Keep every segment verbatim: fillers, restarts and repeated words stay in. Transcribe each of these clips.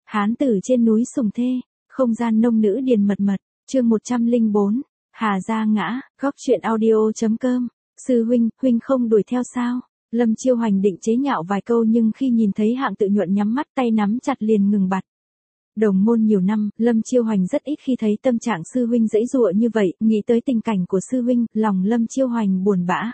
Hán tử trên núi Sùng Thê, không gian nông nữ điền mật mật, chương một trăm lẻ bốn, Hà Gia ngã, góc truyện audio.com, sư huynh, huynh không đuổi theo sao? Lâm Chiêu Hoành định chế nhạo vài câu nhưng khi nhìn thấy Hạng Tự Nhuận nhắm mắt tay nắm chặt liền ngừng bặt. Đồng môn nhiều năm, Lâm Chiêu Hoành rất ít khi thấy tâm trạng sư huynh dãy dụa như vậy, nghĩ tới tình cảnh của sư huynh, lòng Lâm Chiêu Hoành buồn bã.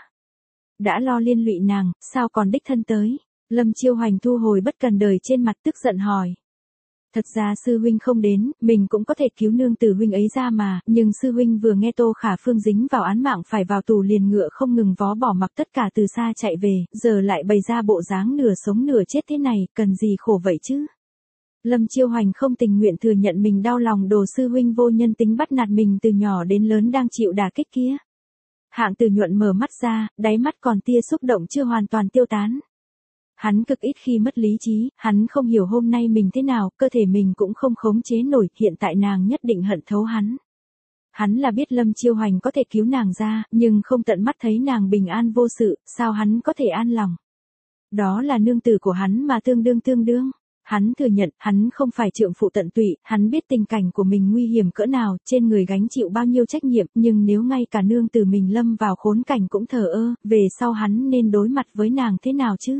Đã lo liên lụy nàng, sao còn đích thân tới? Lâm Chiêu Hoành thu hồi bất cần đời trên mặt tức giận hỏi. Thật ra sư huynh không đến, mình cũng có thể cứu nương tử huynh ấy ra mà, nhưng sư huynh vừa nghe Tô Khả Phương dính vào án mạng phải vào tù liền ngựa không ngừng vó bỏ mặc tất cả từ xa chạy về, giờ lại bày ra bộ dáng nửa sống nửa chết thế này, cần gì khổ vậy chứ? Lâm Chiêu Hoành không tình nguyện thừa nhận mình đau lòng đồ sư huynh vô nhân tính bắt nạt mình từ nhỏ đến lớn đang chịu đả kích kia. Hạng Từ Nhuận mở mắt ra, đáy mắt còn tia xúc động chưa hoàn toàn tiêu tán. Hắn cực ít khi mất lý trí, hắn không hiểu hôm nay mình thế nào, cơ thể mình cũng không khống chế nổi, hiện tại nàng nhất định hận thấu hắn. Hắn là biết Lâm Chiêu Hoành có thể cứu nàng ra, nhưng không tận mắt thấy nàng bình an vô sự, sao hắn có thể an lòng. Đó là nương tử của hắn mà tương đương tương đương. Hắn thừa nhận, hắn không phải trượng phụ tận tụy, hắn biết tình cảnh của mình nguy hiểm cỡ nào, trên người gánh chịu bao nhiêu trách nhiệm, nhưng nếu ngay cả nương tử mình lâm vào khốn cảnh cũng thờ ơ, về sau hắn nên đối mặt với nàng thế nào chứ?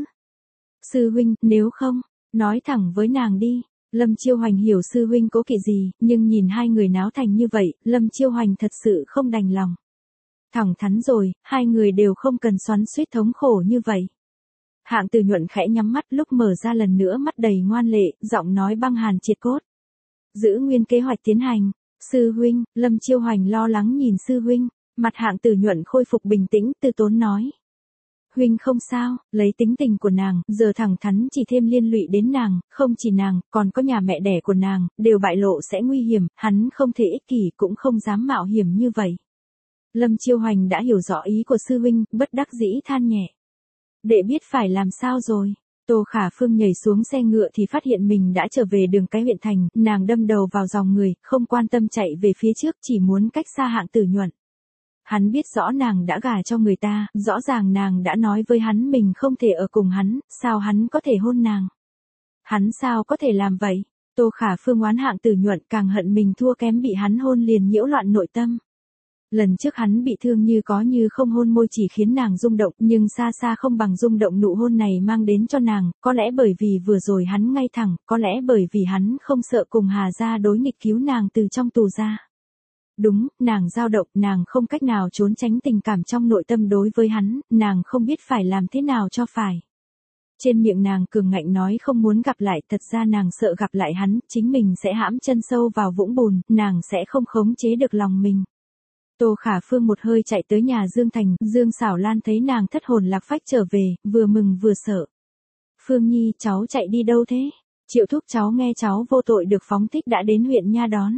Sư huynh, nếu không, nói thẳng với nàng đi. Lâm Chiêu Hoành hiểu sư huynh cố kỵ gì, nhưng nhìn hai người náo thành như vậy, Lâm Chiêu Hoành thật sự không đành lòng. Thẳng thắn rồi, hai người đều không cần xoắn xuýt thống khổ như vậy. Hạng Từ Nhuận khẽ nhắm mắt lúc mở ra lần nữa mắt đầy ngoan lệ, giọng nói băng hàn triệt cốt. Giữ nguyên kế hoạch tiến hành. Sư huynh, Lâm Chiêu Hoành lo lắng nhìn sư huynh, mặt Hạng Từ Nhuận khôi phục bình tĩnh, từ tốn nói. Huynh không sao, lấy tính tình của nàng, giờ thẳng thắn chỉ thêm liên lụy đến nàng, không chỉ nàng, còn có nhà mẹ đẻ của nàng, đều bại lộ sẽ nguy hiểm, hắn không thể ích kỷ cũng không dám mạo hiểm như vậy. Lâm Chiêu Hoành đã hiểu rõ ý của sư huynh, bất đắc dĩ than nhẹ. Đệ biết phải làm sao rồi. Tô Khả Phương nhảy xuống xe ngựa thì phát hiện mình đã trở về đường cái huyện thành, nàng đâm đầu vào dòng người, không quan tâm chạy về phía trước, chỉ muốn cách xa Hạng Tử Nhuận. Hắn biết rõ nàng đã gả cho người ta, rõ ràng nàng đã nói với hắn mình không thể ở cùng hắn, sao hắn có thể hôn nàng? Hắn sao có thể làm vậy? Tô Khả Phương oán Hạng Tử Nhuận càng hận mình thua kém bị hắn hôn liền nhiễu loạn nội tâm. Lần trước hắn bị thương như có như không hôn môi chỉ khiến nàng rung động, nhưng xa xa không bằng rung động nụ hôn này mang đến cho nàng, có lẽ bởi vì vừa rồi hắn ngay thẳng, có lẽ bởi vì hắn không sợ cùng Hà Gia đối nghịch cứu nàng từ trong tù ra. Đúng, nàng dao động, nàng không cách nào trốn tránh tình cảm trong nội tâm đối với hắn, nàng không biết phải làm thế nào cho phải. Trên miệng nàng cường ngạnh nói không muốn gặp lại, thật ra nàng sợ gặp lại hắn, chính mình sẽ hãm chân sâu vào vũng bùn, nàng sẽ không khống chế được lòng mình. Tô Khả Phương một hơi chạy tới nhà Dương Thành, Dương Xảo Lan thấy nàng thất hồn lạc phách trở về, vừa mừng vừa sợ. Phương Nhi, cháu chạy đi đâu thế? Triệu thúc cháu nghe cháu vô tội được phóng thích đã đến huyện Nha đón.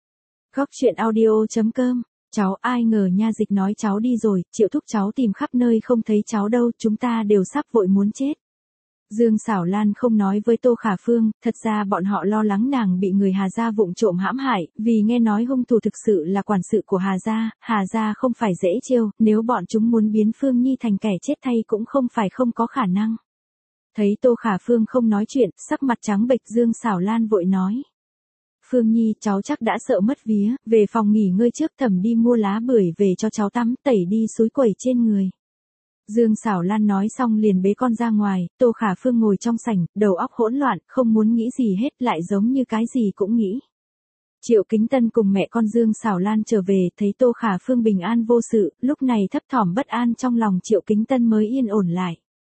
Góc truyện audio.com, cháu ai ngờ Nha Dịch nói cháu đi rồi, Triệu thúc cháu tìm khắp nơi không thấy cháu đâu, chúng ta đều sắp vội muốn chết. Dương Xảo Lan không nói với Tô Khả Phương, thật ra bọn họ lo lắng nàng bị người Hà Gia vụng trộm hãm hại, vì nghe nói hung thủ thực sự là quản sự của Hà Gia, Hà Gia không phải dễ chiêu, nếu bọn chúng muốn biến Phương Nhi thành kẻ chết thay cũng không phải không có khả năng. Thấy Tô Khả Phương không nói chuyện, sắc mặt trắng bệch Dương Xảo Lan vội nói. Phương Nhi, cháu chắc đã sợ mất vía, về phòng nghỉ ngơi trước, Thẩm đi mua lá bưởi về cho cháu tắm, tẩy đi xối quẩy trên người. Dương Xảo Lan nói xong liền bế con ra ngoài, Tô Khả Phương ngồi trong sảnh, đầu óc hỗn loạn, không muốn nghĩ gì hết, lại giống như cái gì cũng nghĩ. Triệu Kính Tân cùng mẹ con Dương Xảo Lan trở về, thấy Tô Khả Phương bình an vô sự, lúc này thấp thỏm bất an trong lòng Triệu Kính Tân mới yên ổn lại.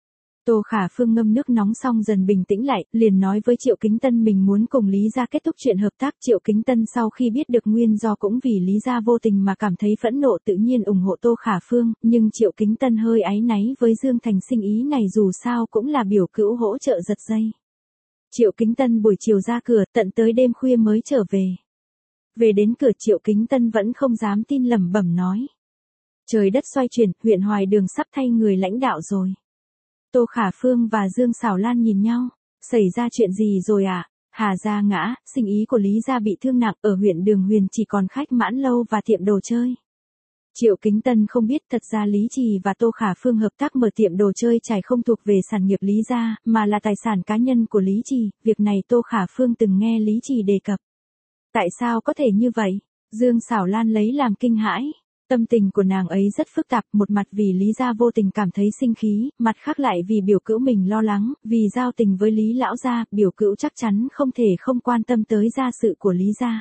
Tô Khả Phương ngâm nước nóng xong dần bình tĩnh lại, liền nói với Triệu Kính Tân mình muốn cùng Lý Gia kết thúc chuyện hợp tác. Triệu Kính Tân sau khi biết được nguyên do cũng vì Lý Gia vô tình mà cảm thấy phẫn nộ tự nhiên ủng hộ Tô Khả Phương, nhưng Triệu Kính Tân hơi áy náy với Dương Thành sinh ý này dù sao cũng là biểu cữu hỗ trợ giật dây. Triệu Kính Tân buổi chiều ra cửa, tận tới đêm khuya mới trở về. Về đến cửa Triệu Kính Tân vẫn không dám tin lẩm bẩm nói. Trời đất xoay chuyển, huyện Hoài Đường sắp thay người lãnh đạo rồi. Tô Khả Phương và Dương Xảo Lan nhìn nhau, xảy ra chuyện gì rồi à? Hà Gia ngã, sinh ý của Lý Gia bị thương nặng, ở huyện Đường Huyền chỉ còn khách mãn lâu và tiệm đồ chơi. Triệu Kính Tân không biết thật ra Lý Trì và Tô Khả Phương hợp tác mở tiệm đồ chơi chải không thuộc về sản nghiệp Lý gia, mà là tài sản cá nhân của Lý Trì, việc này Tô Khả Phương từng nghe Lý Trì đề cập. Tại sao có thể như vậy? Dương Sảo Lan lấy làm kinh hãi. Tâm tình của nàng ấy rất phức tạp, một mặt vì Lý gia vô tình cảm thấy sinh khí, mặt khác lại vì biểu cữu mình lo lắng, vì giao tình với Lý lão gia, biểu cữu chắc chắn không thể không quan tâm tới gia sự của Lý gia.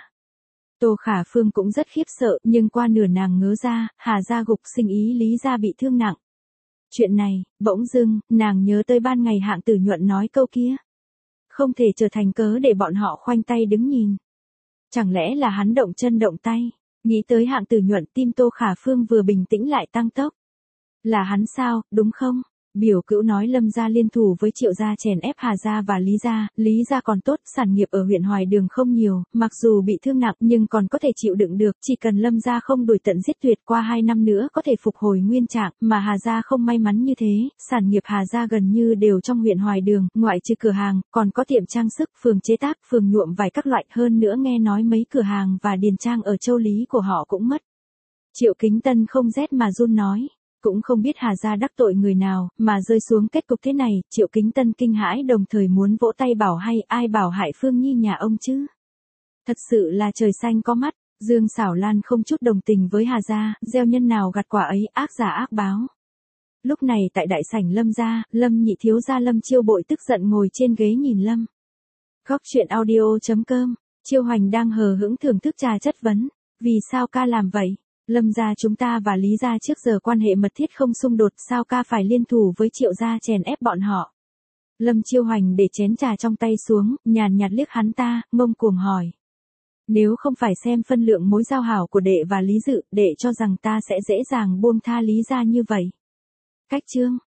Tô Khả Phương cũng rất khiếp sợ, nhưng qua nửa nàng ngớ ra, Hà gia gục sinh ý Lý gia bị thương nặng. Chuyện này, bỗng dưng, nàng nhớ tới ban ngày Hạng Tử Nhuận nói câu kia. Không thể trở thành cớ để bọn họ khoanh tay đứng nhìn. Chẳng lẽ là hắn động chân động tay? Nghĩ tới Hạng Tử Nhuận, tim Tô Khả Phương vừa bình tĩnh lại tăng tốc. Là hắn sao, đúng không? Biểu cữu nói Lâm gia liên thủ với Triệu gia chèn ép Hà gia và Lý gia, Lý gia còn tốt, sản nghiệp ở huyện Hoài Đường không nhiều, mặc dù bị thương nặng nhưng còn có thể chịu đựng được, chỉ cần Lâm gia không đuổi tận giết tuyệt qua hai năm nữa có thể phục hồi nguyên trạng, mà Hà gia không may mắn như thế, sản nghiệp Hà gia gần như đều trong huyện Hoài Đường, ngoại trừ cửa hàng, còn có tiệm trang sức, phường chế tác, phường nhuộm vải các loại, hơn nữa nghe nói mấy cửa hàng và điền trang ở Châu Lý của họ cũng mất. Triệu Kính Tân không rét mà run nói. Cũng không biết Hà gia đắc tội người nào, mà rơi xuống kết cục thế này, Triệu Kính Tân kinh hãi đồng thời muốn vỗ tay bảo hay, ai bảo hại Phương Nhi nhà ông chứ. Thật sự là trời xanh có mắt, Dương Sảo Lan không chút đồng tình với Hà gia, gieo nhân nào gặt quả ấy, ác giả ác báo. Lúc này tại đại sảnh Lâm gia, Lâm nhị thiếu gia Lâm Chiêu Bội tức giận ngồi trên ghế nhìn Lâm. Góc chuyện audio chấm com, Chiêu Hoành đang hờ hững thưởng thức trà chất vấn, vì sao ca làm vậy? Lâm gia chúng ta và Lý gia trước giờ quan hệ mật thiết không xung đột, sao ca phải liên thủ với Triệu gia chèn ép bọn họ? Lâm Chiêu Hoành để chén trà trong tay xuống, nhàn nhạt liếc hắn ta, ngông cuồng hỏi. Nếu không phải xem phân lượng mối giao hảo của đệ và Lý Dự, đệ cho rằng ta sẽ dễ dàng buông tha Lý gia như vậy. Cách chương